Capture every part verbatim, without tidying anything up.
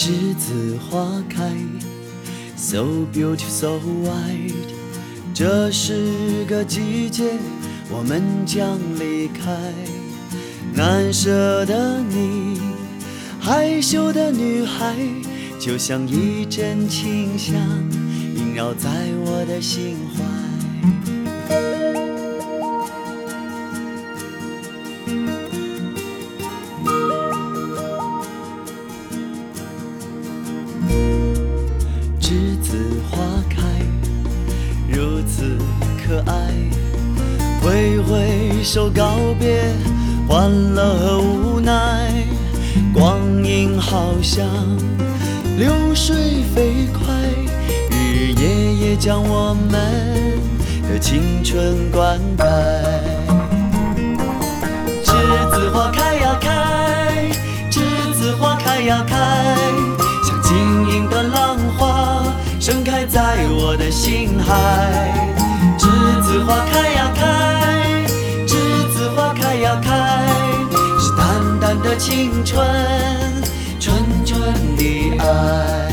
栀子花开 So beautiful, so white 这是个季节我们将离开难舍的你害羞的女孩就像一阵清香萦绕在我的心怀栀子花开如此可爱挥挥手告别欢乐和无奈光阴好像流水飞快日夜也将我们的青春灌溉栀子花开呀开栀子花开呀开像晶莹的浪花盛开在我的心海栀子花开呀开栀子花开呀开是淡淡的青春纯纯的爱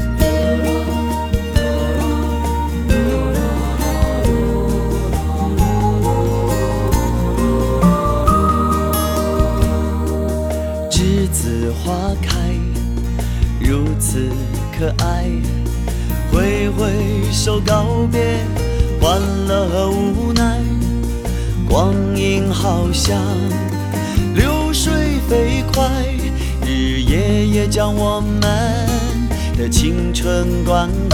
栀子花开如此可爱挥挥手告别欢乐和无奈光阴好像流水飞快日夜也将我们的青春灌溉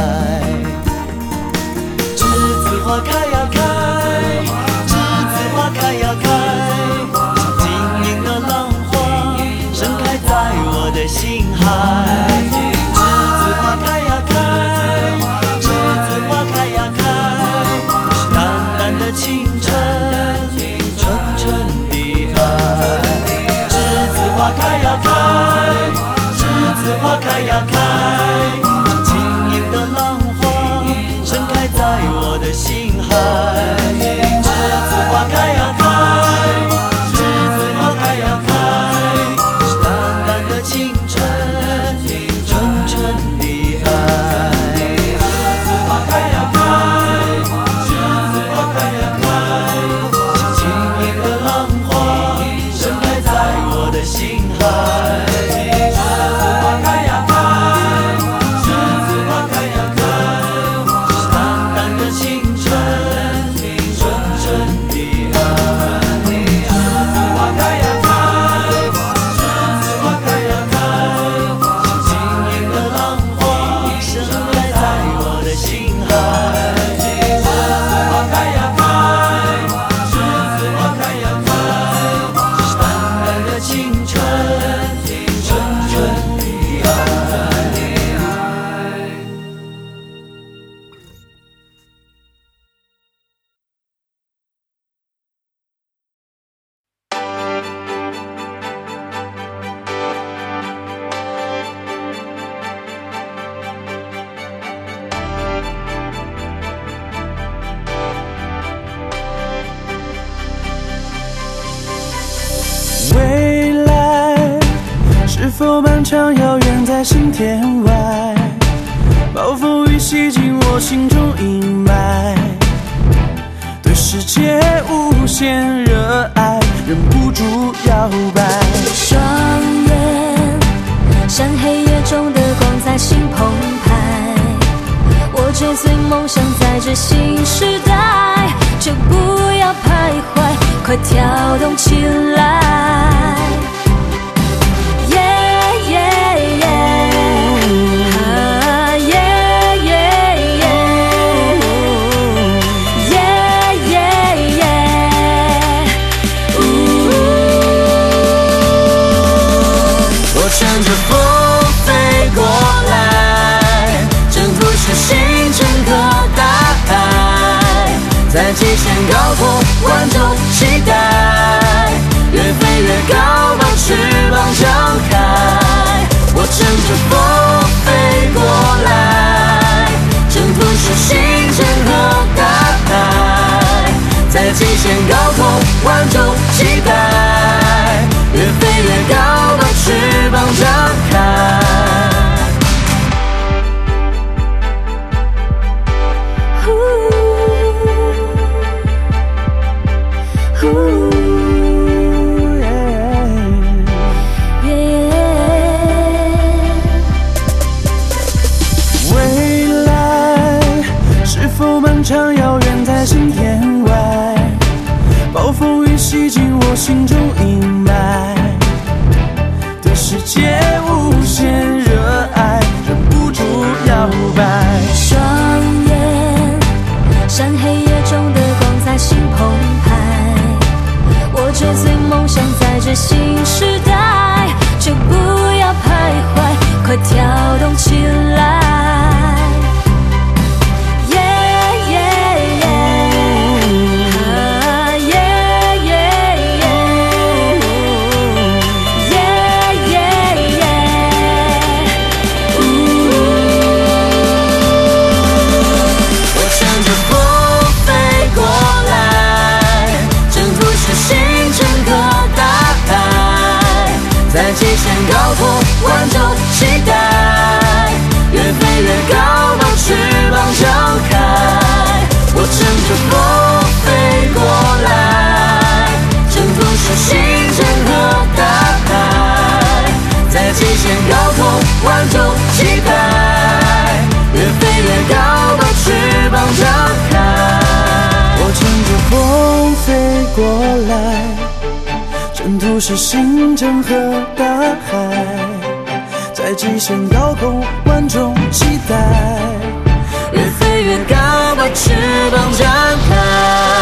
栀子花开呀开栀子花开呀开像晶莹的浪花盛开在我的心海栀子花开呀开栀子花开呀开是淡淡的青春纯纯的爱栀子花开呀开栀子花开呀开像晶莹的浪花盛开在我的心海栀子花开呀开栀子花开呀开是淡淡的青春纯纯的爱栀子花开呀开栀子花开呀开像晶莹的浪花盛开在我的心海栀子花开呀开栀子花开呀开是淡淡的青春纯纯的爱栀子花开呀开栀子花开呀开像晶莹的浪花盛开在我的心海栀子花开呀开栀子花开呀开是淡淡的青春纯纯的爱未来是否漫长遥远在心田外暴风雨洗尽我心中阴霾对世界无限热爱忍不住摇摆双眼像黑夜中的光在心澎湃我追随梦想在这新时代就不要徘徊快跳动起来耶耶耶啊耶耶耶耶耶耶我乘着风飞过来征服是星辰和大海在极限高空万众期待越飞越高把翅膀张开我乘着风飞过来征服是星辰和大海在极限高空万众期待越飞越高把翅膀张开会跳动起来。 在极限高空万众期待，越飞越高，把翅膀张开。我乘着风飞过来，征途是星辰和大海。在极限高空万众期待，越飞越高，把翅膀张开。我乘着风飞过来，征途是星辰和大海，在极限高空万众期待，越飞越高，把翅膀展开。